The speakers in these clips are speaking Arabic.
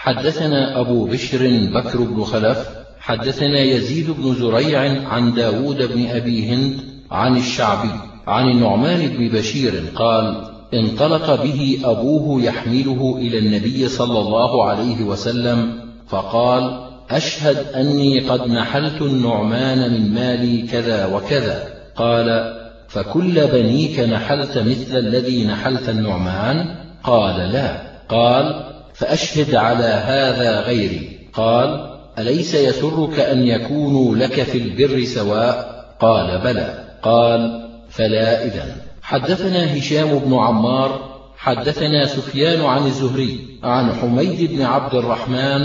حدثنا أبو بشر بكر بن خلف حدثنا يزيد بن زريع عن داود بن أبي هند عن الشعبي عن النعمان بن بشير قال: انطلق به أبوه يحمله إلى النبي صلى الله عليه وسلم فقال: أشهد أني قد نحلت النعمان من مالي كذا وكذا. قال: فكل بنيك نحلت مثل الذي نحلت النعمان؟ قال: لا. قال: فأشهد على هذا غيري. قال: أليس يسرك أن يكونوا لك في البر سواء؟ قال: بلى. قال: فلا إذن. حدثنا هشام بن عمار حدثنا سفيان عن الزهري عن حميد بن عبد الرحمن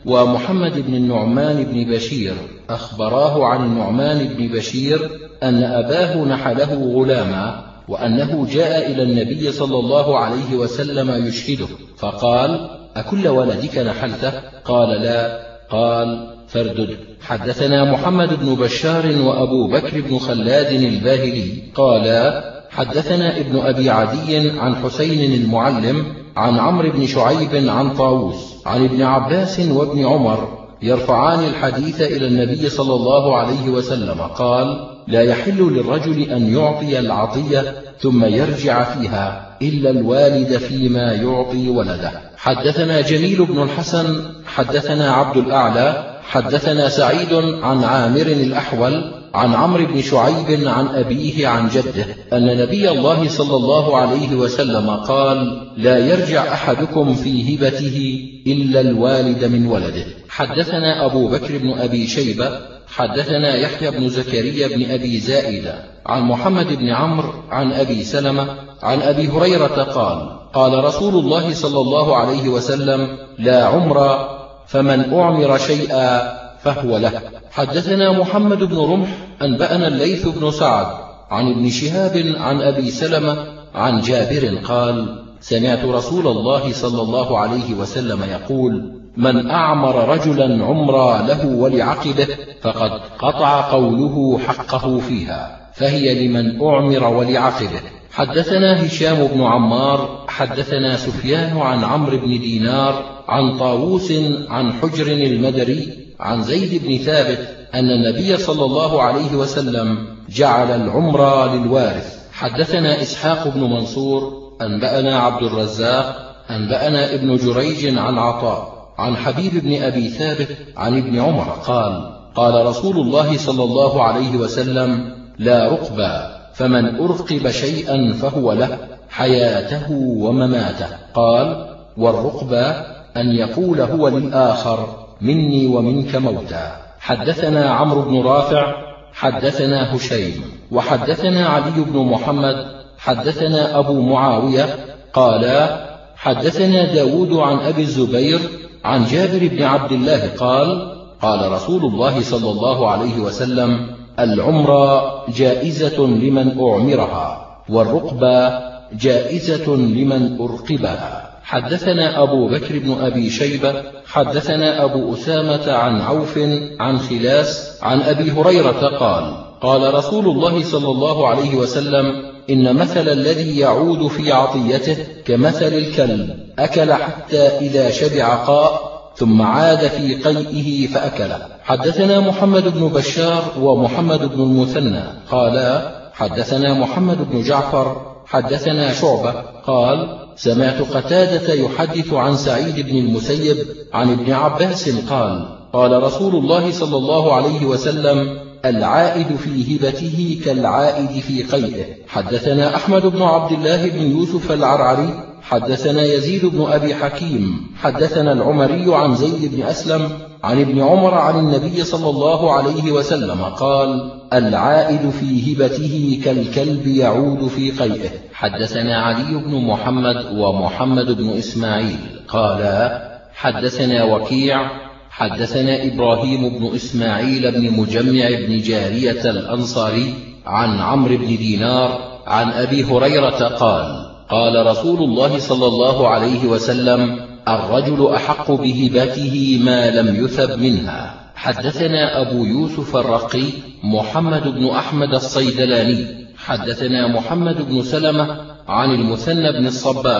ومحمد بن النعمان بن بشير أخبراه عن النعمان بن بشير أن أباه نحله غلاما، وأنه جاء إلى النبي صلى الله عليه وسلم يشهده فقال: أكل ولدك نحلته؟ قال: لا. قال: فاردد. حدثنا محمد بن بشار وأبو بكر بن خلاد الباهلي قالا: حدثنا ابن أبي عدي عن حسين المعلم عن عمرو بن شعيب عن طاووس عن ابن عباس وابن عمر يرفعان الحديث إلى النبي صلى الله عليه وسلم قال: لا يحل للرجل أن يعطي العطية ثم يرجع فيها إلا الوالد فيما يعطي ولده. حدثنا جميل بن الحسن حدثنا عبد الأعلى حدثنا سعيد عن عامر الأحول عن عمرو بن شعيب عن أبيه عن جده أن نبي الله صلى الله عليه وسلم قال: لا يرجع أحدكم في هبته إلا الوالد من ولده. حدثنا أبو بكر بن أبي شيبة حدثنا يحيى بن زكريا بن أبي زائدة عن محمد بن عمرو عن أبي سلمة عن أبي هريرة قال: قال رسول الله صلى الله عليه وسلم: لا عمر فمن أعمر شيئا فهو له. حدثنا محمد بن رمح أنبأنا الليث بن سعد عن ابن شهاب عن أبي سلمة عن جابر قال: سمعت رسول الله صلى الله عليه وسلم يقول: من أعمر رجلا عمرا له ولعقبه فقد قطع قوله حقه فيها، فهي لمن أعمر ولعقبه. حدثنا هشام بن عمار حدثنا سفيان عن عمرو بن دينار عن طاووس عن حجر المدري عن زيد بن ثابت أن النبي صلى الله عليه وسلم جعل العمر للوارث. حدثنا إسحاق بن منصور أنبأنا عبد الرزاق أنبأنا ابن جريج عن عطاء عن حبيب بن أبي ثابت عن ابن عمر قال: قال رسول الله صلى الله عليه وسلم: لا رقبة، فمن أرقب شيئا فهو له حياته ومماته. قال: والرقبة أن يقول هو للآخر: مني ومنك موتا. حدثنا عمرو بن رافع حدثنا هشيم وحدثنا علي بن محمد حدثنا أبو معاوية قالا: حدثنا داود عن أبي الزبير عن جابر بن عبد الله قال: قال رسول الله صلى الله عليه وسلم: العمرة جائزة لمن أعمرها، والرقبة جائزة لمن أرقبها. حدثنا أبو بكر بن أبي شيبة حدثنا أبو أسامة عن عوف عن خلاس عن أبي هريرة قال: قال رسول الله صلى الله عليه وسلم: إن مثل الذي يعود في عطيته كمثل الكلب أكل حتى إذا شبع قاء ثم عاد في قيئه فأكله. حدثنا محمد بن بشار ومحمد بن المثنى قالا: حدثنا محمد بن جعفر حدثنا شعبة قال: سمعت قتادة يحدث عن سعيد بن المسيب عن ابن عباس قال: قال رسول الله صلى الله عليه وسلم: العائد في هبته كالعائد في قيئه. حدثنا أحمد بن عبد الله بن يوسف العرعري حدثنا يزيد بن أبي حكيم حدثنا العمري عن زيد بن أسلم عن ابن عمر عن النبي صلى الله عليه وسلم قال: العائد في هبته كالكلب يعود في قيئه. حدثنا علي بن محمد ومحمد بن إسماعيل قالا: حدثنا وكيع حدثنا إبراهيم بن إسماعيل بن مجمع بن جارية الأنصاري عن عمرو بن دينار عن أبي هريرة قال: قال رسول الله صلى الله عليه وسلم: الرجل أحق بهبته ما لم يثب منها. حدثنا أبو يوسف الرقي محمد بن أحمد الصيدلاني حدثنا محمد بن سلمة عن المثنى بن الصباح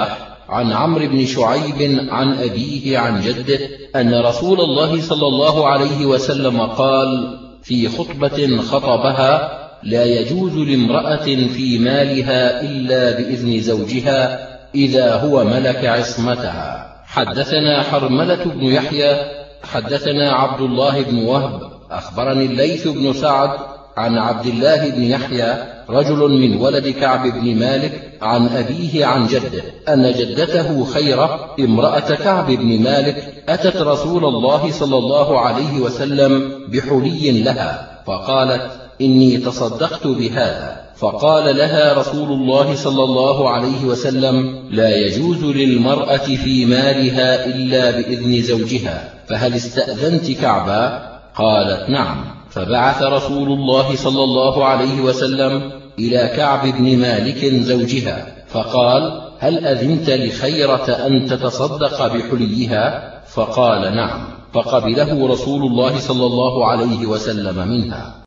عن عمرو بن شعيب عن أبيه عن جده أن رسول الله صلى الله عليه وسلم قال في خطبة خطبها: لا يجوز لامرأة في مالها إلا بإذن زوجها إذا هو ملك عصمتها. حدثنا حرملة بن يحيى حدثنا عبد الله بن وهب أخبرني الليث بن سعد عن عبد الله بن يحيى رجل من ولد كعب بن مالك عن أبيه عن جده أن جدته خيرة امرأة كعب بن مالك أتت رسول الله صلى الله عليه وسلم بحلي لها فقالت: إني تصدقت بهذا. فقال لها رسول الله صلى الله عليه وسلم: لا يجوز للمرأة في مالها إلا بإذن زوجها، فهل استأذنت كعبا؟ قالت: نعم. فبعث رسول الله صلى الله عليه وسلم إلى كعب بن مالك زوجها فقال: هل أذنت لخيرة أن تتصدق بحليها؟ فقال: نعم. فقبله رسول الله صلى الله عليه وسلم منها.